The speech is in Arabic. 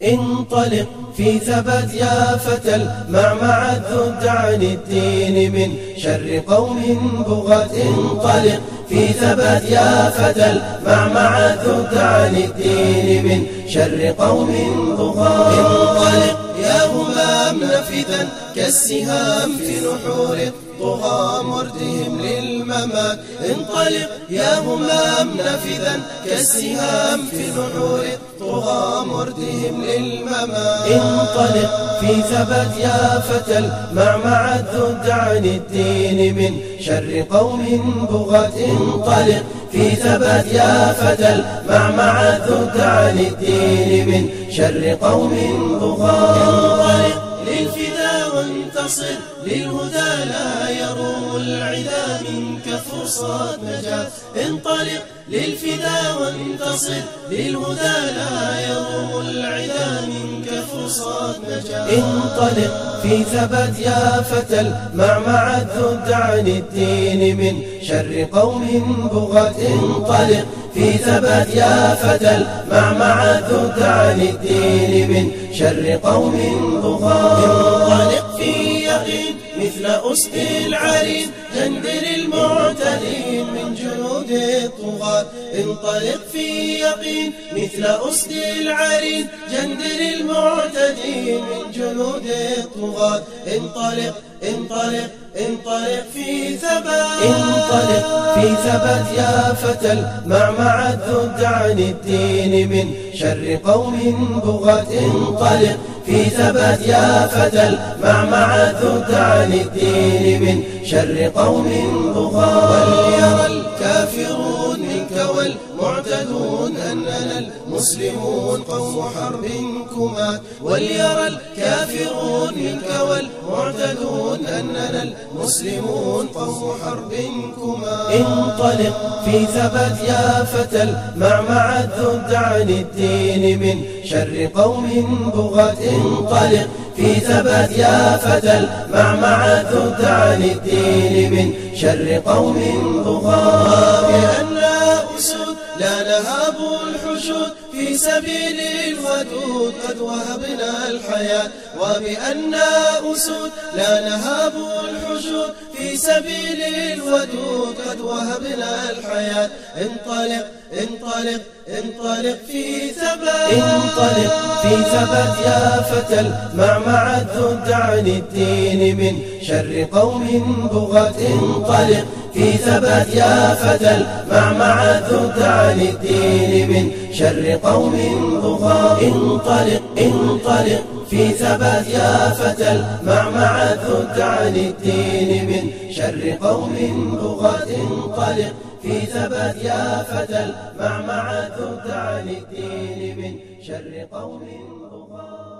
انطلق في ثبات يا فتى المعمعة ذد عن الدين من شر قوم بغاة. انطلق في ثبات يا فتى المعمعة ذد عن الدين من شر قوم بغاة. انطلق يا همام نفذا كالسهام في نحور الطغاة مردهم للممات. انطلق يا همام نفذا كالسهام في نحور الطغاة مردهم للممات. انطلق في ثبات يا فتى المعمعة ذد عن الدين من شر قوم بغاة. انطلق في ثبات يا فتى المعمعة ذد عن الدين من شر قوم بغاة. انطلق للفدا وانتصر للهدى لا يروم العدا منك فرصة نجاة. انطلق للفدا وانتصر للهدى لا يروم العدا منك فرصة نجاة. انطلق في ثبات يا فتى المعمعة ذد عن الدين من شر قوم بغاة. انطلق في ثبات يا فتى المعمعة ذد عن الدين من شر قوم بغاة. انطلق في يقين مثل أسد العرين جندر المعتدين من جنود الطغاة. انطلق في يقين مثل أسد العرين جندر المعتدين من جنود الطغاة. انطلق انطلق انطلق في ثبات. انطلق في ثبات يا فتى المعمعة ذد عن الدين من شر قوم بغاة. انطلق في ثبات يا فتى المعمعة ذد عن الدين من شر قوم بغاة. وليرى الكافرون منك والمعتدون أننا المسلمون قوم حرب كمات. وليرى الكافرون منك والمعتدون أننا المسلمون قوم حرب كمات. انطلق في ثبات يا فتى المعمعة ذد عن الدين من شر قوم بغاة. انطلق في ثبات يا فتى المعمعة ذد عن الدين من شر قوم بغاة. بأننا أسود لا نهاب الحشود في سبيل الودود قد وهبنا الحياة. وبأننا أسود لا نهاب الحشود في سبيل الودود قد وهبنا الحياة. انطلق انطلق انطلق في ثبات. انطلق في ثبات يا فتى المعمعة ذد عن الدين من شر قوم بغاة. انطلق في ثبات يا فتى المعمعة ذد عن الدين من شر قوم بغاة. انطلق انطلق في ثبات يا فتى المعمعة ذد عن الدين من شر قوم بغاة. انطلق في ثبات يا فتى المعمعة ذد عن الدين من شر قوم بغاة.